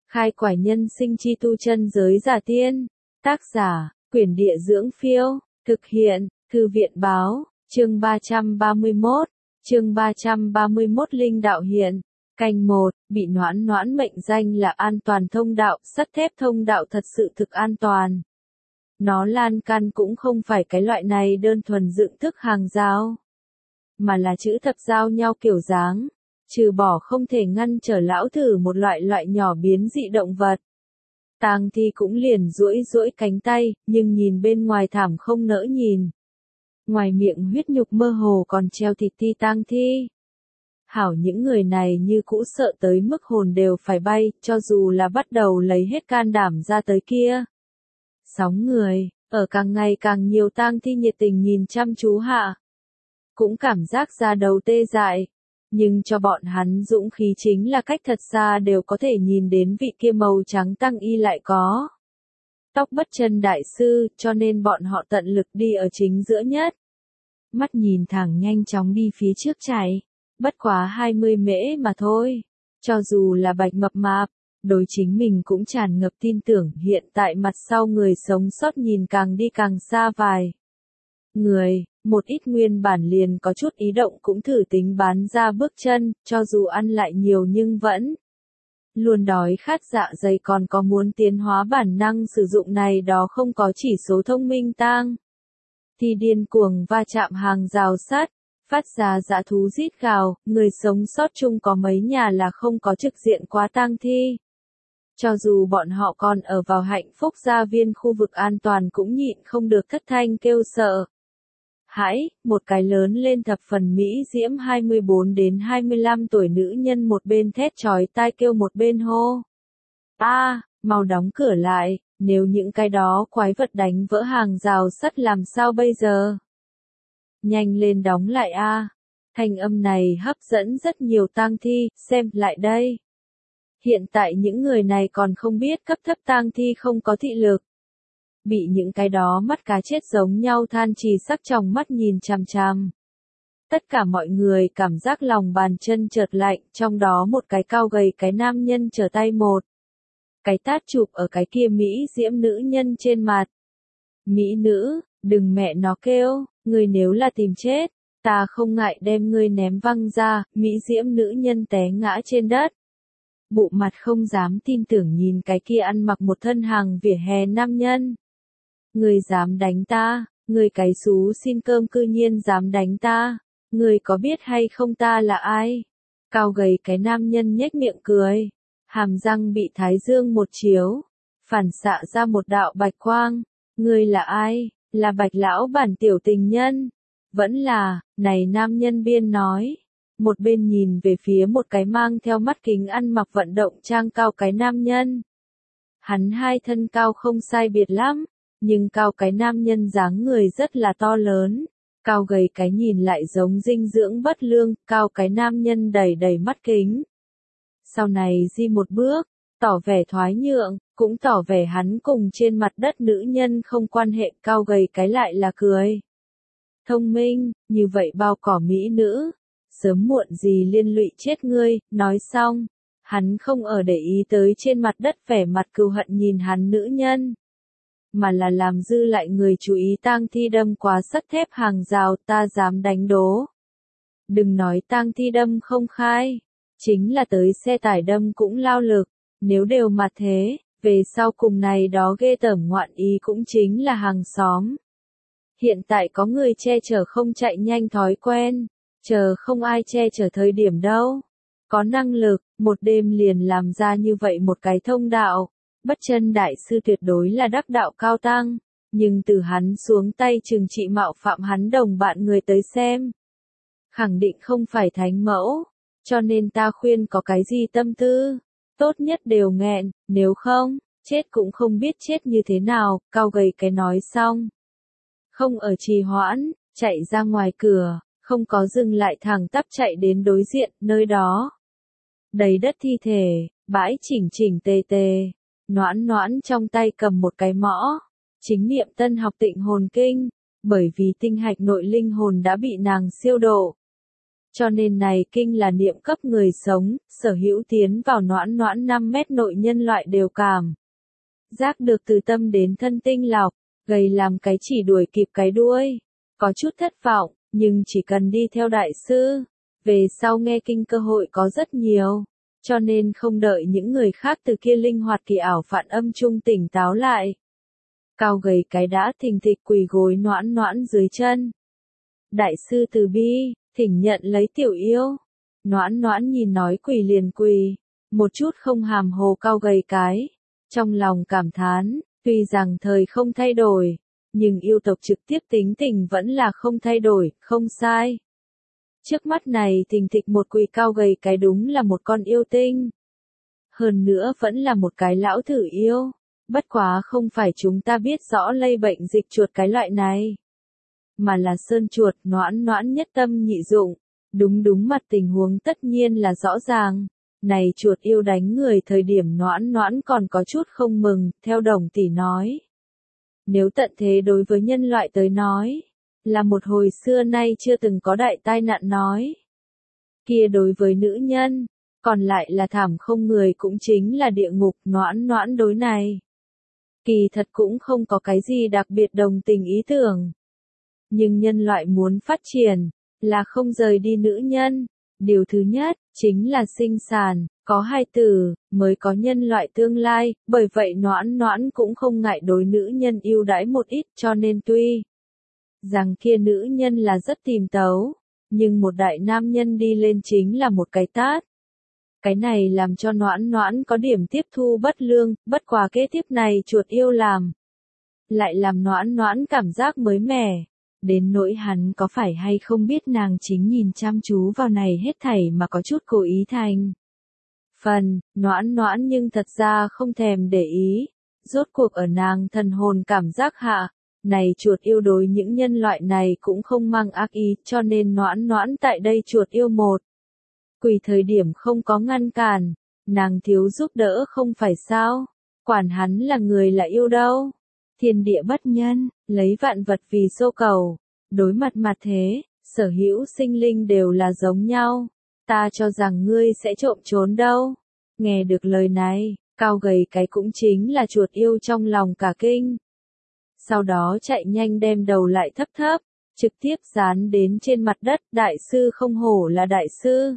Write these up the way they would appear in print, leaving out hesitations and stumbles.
Khai quải nhân sinh chi tu chân giới giả tiên. Tác giả, Quyển Địa Dưỡng Phiêu. Thực hiện, Thư viện Báo. Chương 331. Chương 331 Linh đạo hiện. Canh 1, bị Noãn Noãn mệnh danh là an toàn thông đạo, sắt thép thông đạo thật sự thực an toàn. Nó lan can cũng không phải cái loại này đơn thuần dựng thức hàng rào, mà là chữ thập giao nhau kiểu dáng, trừ bỏ không thể ngăn trở lão thử một loại nhỏ biến dị động vật. Tang thi cũng liền duỗi cánh tay, nhưng nhìn bên ngoài thảm không nỡ nhìn. Ngoài miệng huyết nhục mơ hồ còn treo thịt ti tang thi. Hảo, những người này như cũ sợ tới mức hồn đều phải bay, cho dù là bắt đầu lấy hết can đảm ra tới kia. Sóng người, ở càng ngày càng nhiều tang thi nhiệt tình nhìn chăm chú hạ. Cũng cảm giác da đầu tê dại. Nhưng cho bọn hắn dũng khí chính là cách thật xa đều có thể nhìn đến vị kia màu trắng tăng y lại có tóc bất chân đại sư, cho nên bọn họ tận lực đi ở chính giữa nhất. Mắt nhìn thẳng nhanh chóng đi phía trước chạy, bất quá 20 mễ mà thôi. Cho dù là Bạch mập mạp, đối chính mình cũng tràn ngập tin tưởng, hiện tại mặt sau người sống sót nhìn càng đi càng xa vài người. Một ít nguyên bản liền có chút ý động cũng thử tính bán ra bước chân, cho dù ăn lại nhiều nhưng vẫn luôn đói khát dạ dày, còn có muốn tiến hóa bản năng sử dụng này đó không có chỉ số thông minh tang thì điên cuồng va chạm hàng rào sắt, phát ra dã thú rít gào. Người sống sót chung có mấy nhà là không có trực diện quá tang thi. Cho dù bọn họ còn ở vào hạnh phúc gia viên khu vực an toàn cũng nhịn không được thất thanh kêu sợ hãi. Một cái lớn lên thập phần mỹ diễm 24 đến 25 tuổi nữ nhân một bên thét chói tai kêu một bên hô: mau đóng cửa lại, nếu những cái đó quái vật đánh vỡ hàng rào sắt làm sao bây giờ? Nhanh lên đóng lại a. Thanh âm này hấp dẫn rất nhiều tang thi, xem lại đây. Hiện tại những người này còn không biết cấp thấp tang thi không có thị lực. Bị những cái đó mắt cá chết giống nhau than trì sắc trong mắt nhìn chằm chằm. Tất cả mọi người cảm giác lòng bàn chân chợt lạnh, trong đó một cái cao gầy cái nam nhân trở tay một cái tát chụp ở cái kia mỹ diễm nữ nhân trên mặt. Mỹ nữ, đừng mẹ nó kêu, ngươi nếu là tìm chết, ta không ngại đem ngươi ném văng ra. Mỹ diễm nữ nhân té ngã trên đất. Bụ mặt không dám tin tưởng nhìn cái kia ăn mặc một thân hàng vỉa hè nam nhân. Ngươi dám đánh ta, ngươi cái xú xin cơm cư nhiên dám đánh ta, ngươi có biết hay không ta là ai? Cao gầy cái nam nhân nhếch miệng cười, hàm răng bị thái dương một chiếu, phản xạ ra một đạo bạch quang. Ngươi là ai? Là Bạch lão bản tiểu tình nhân? Vẫn là, này nam nhân biên nói, một bên nhìn về phía một cái mang theo mắt kính ăn mặc vận động trang cao cái nam nhân. Hắn hai thân cao không sai biệt lắm, nhưng cao cái nam nhân dáng người rất là to lớn, cao gầy cái nhìn lại giống dinh dưỡng bất lương. Cao cái nam nhân đầy mắt kính. Sau này di một bước, tỏ vẻ thoái nhượng, cũng tỏ vẻ hắn cùng trên mặt đất nữ nhân không quan hệ. Cao gầy cái lại là cười. Thông minh, như vậy bao cỏ mỹ nữ, sớm muộn gì liên lụy chết ngươi. Nói xong, hắn không ở để ý tới trên mặt đất vẻ mặt cừu hận nhìn hắn nữ nhân, mà là làm dư lại người chú ý tang thi đâm quá sắt thép hàng rào. Ta dám đánh đố, đừng nói tang thi đâm không khai, chính là tới xe tải đâm cũng lao lực. Nếu đều mà thế, về sau cùng này đó ghê tởm ngoạn ý cũng chính là hàng xóm. Hiện tại có người che chở không chạy nhanh thói quen, chờ không ai che chở thời điểm đâu. Có năng lực, một đêm liền làm ra như vậy một cái thông đạo. Bất chân đại sư tuyệt đối là đắc đạo cao tăng, nhưng từ hắn xuống tay trừng trị mạo phạm hắn đồng bạn người tới xem, khẳng định không phải thánh mẫu, cho nên ta khuyên có cái gì tâm tư, tốt nhất đều nghẹn, nếu không, chết cũng không biết chết như thế nào. Cao gầy cái nói xong, không ở trì hoãn, chạy ra ngoài cửa, không có dừng lại, thẳng tắp chạy đến đối diện. Nơi đó đầy đất thi thể, bãi chỉnh tề. Noãn Noãn trong tay cầm một cái mõ, chính niệm tân học Tịnh hồn kinh, bởi vì tinh hạch nội linh hồn đã bị nàng siêu độ, Cho nên này kinh là niệm cấp người sống, sở hữu tiến vào noãn noãn 5 mét nội nhân loại đều cảm. Giác được từ tâm đến thân tinh lọc, gầy làm cái chỉ đuổi kịp cái đuôi. Có chút thất vọng, nhưng chỉ cần đi theo đại sư. Về sau nghe kinh cơ hội có rất nhiều. Cho nên không đợi những người khác từ kia linh hoạt kỳ ảo phản âm trung tỉnh táo lại. Cao gầy cái đã thình thịch quỳ gối noãn noãn dưới chân. Đại sư từ bi, thỉnh nhận lấy tiểu yêu. Noãn noãn nhìn nói quỳ liền quỳ. Một chút không hàm hồ cao gầy cái. Trong lòng cảm thán, tuy rằng thời không thay đổi. Nhưng yêu tộc trực tiếp tính tình vẫn là không thay đổi, không sai. Trước mắt này thình thịch một quỳ cao gầy cái đúng là một con yêu tinh. Hơn nữa vẫn là một cái lão thử yêu. Bất quá không phải chúng ta biết rõ lây bệnh dịch chuột cái loại này. Mà là sơn chuột noãn noãn nhất tâm nhị dụng. Đúng mặt tình huống tất nhiên là rõ ràng. Này chuột yêu đánh người thời điểm noãn noãn còn có chút không mừng, theo đồng tỷ nói. Nếu tận thế đối với nhân loại tới nói, là một hồi xưa nay chưa từng có đại tai nạn nói. Kia đối với nữ nhân, còn lại là thảm không người cũng chính là địa ngục noãn noãn đối này. Kỳ thật cũng không có cái gì đặc biệt đồng tình ý tưởng. Nhưng nhân loại muốn phát triển, là không rời đi nữ nhân. Điều thứ nhất, chính là sinh sản, có hai tử, mới có nhân loại tương lai, bởi vậy noãn noãn cũng không ngại đối nữ nhân ưu đãi một ít cho nên tuy rằng kia nữ nhân là rất tìm tấu, nhưng một đại nam nhân đi lên chính là một cái tát. Cái này làm cho noãn noãn có điểm tiếp thu bất lương, bất quá kế tiếp này chuột yêu làm. Lại làm noãn noãn cảm giác mới mẻ. Đến nỗi hắn có phải hay không biết nàng chính nhìn chăm chú vào này hết thảy mà có chút cố ý thành. Phần, noãn noãn nhưng thật ra không thèm để ý. Rốt cuộc ở nàng thần hồn cảm giác hạ. Này chuột yêu đối những nhân loại này cũng không mang ác ý cho nên noãn noãn tại đây chuột yêu một. Quỳ thời điểm không có ngăn cản. Nàng thiếu giúp đỡ không phải sao. Quản hắn là người là yêu đâu. Thiên địa bất nhân, lấy vạn vật vì xô cầu. Đối mặt mặt thế, sở hữu sinh linh đều là giống nhau. Ta cho rằng ngươi sẽ trộm trốn đâu. Nghe được lời này, cao gầy cái cũng chính là chuột yêu trong lòng cả kinh. Sau đó chạy nhanh đem đầu lại thấp thấp, trực tiếp dán đến trên mặt đất. Đại sư không hổ là đại sư.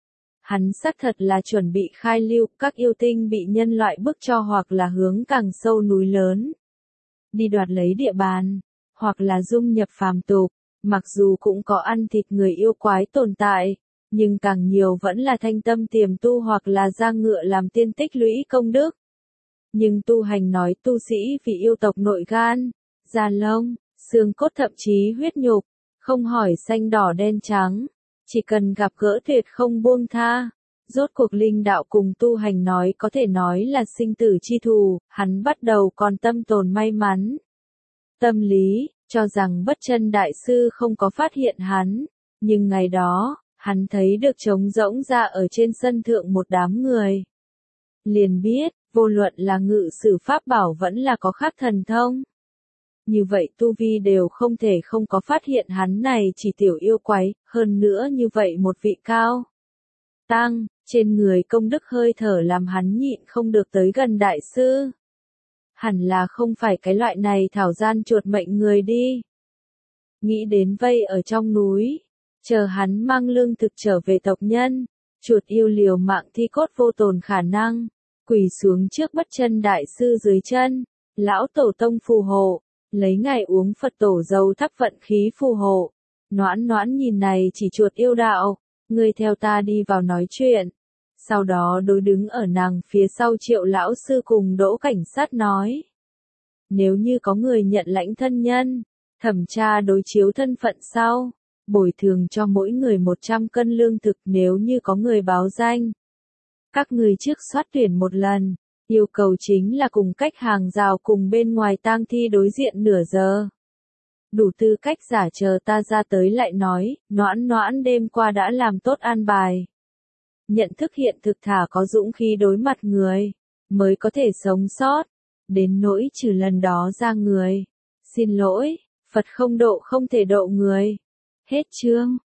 Hắn xác thật là chuẩn bị khai lưu, các yêu tinh bị nhân loại bức cho hoặc là hướng càng sâu núi lớn. Đi đoạt lấy địa bàn, hoặc là dung nhập phàm tục, mặc dù cũng có ăn thịt người yêu quái tồn tại, nhưng càng nhiều vẫn là thanh tâm tiềm tu hoặc là ra ngựa làm tiên tích lũy công đức. Nhưng tu hành nói tu sĩ vì yêu tộc nội gan, da lông, xương cốt thậm chí huyết nhục, không hỏi xanh đỏ đen trắng, chỉ cần gặp gỡ tuyệt không buông tha. Rốt cuộc linh đạo cùng tu hành nói có thể nói là sinh tử chi thù, hắn bắt đầu còn tâm tồn may mắn. Tâm lý, cho rằng bất chân đại sư không có phát hiện hắn, nhưng ngày đó, hắn thấy được trống rỗng ra ở trên sân thượng một đám người. Liền biết, vô luận là ngự sử pháp bảo vẫn là có khác thần thông. Như vậy tu vi đều không thể không có phát hiện hắn này chỉ tiểu yêu quái, hơn nữa như vậy một vị cao. Tăng, trên người công đức hơi thở làm hắn nhịn không được tới gần đại sư. Hẳn là không phải cái loại này thảo gian chuột mệnh người đi. Nghĩ đến vây ở trong núi, chờ hắn mang lương thực trở về tộc nhân, chuột yêu liều mạng thi cốt vô tồn khả năng, quỳ xuống trước bất chân đại sư dưới chân, lão tổ tông phù hộ, lấy ngày uống Phật tổ dầu thắp vận khí phù hộ. Noãn noãn nhìn này chỉ chuột yêu đạo, ngươi theo ta đi vào nói chuyện. Sau đó đối đứng ở nàng phía sau Triệu lão sư cùng Đỗ cảnh sát nói. Nếu như có người nhận lãnh thân nhân, thẩm tra đối chiếu thân phận sau, bồi thường cho mỗi người 100 cân lương thực nếu như có người báo danh. Các người trước soát tuyển một lần, yêu cầu chính là cùng cách hàng rào cùng bên ngoài tang thi đối diện nửa giờ. Đủ tư cách giả chờ ta ra tới lại nói, noãn noãn đêm qua đã làm tốt an bài. Nhận thức hiện thực thả có dũng khí đối mặt người, mới có thể sống sót. Đến nỗi trừ lần đó ra người. Xin lỗi, Phật không độ không thể độ người. Hết chương.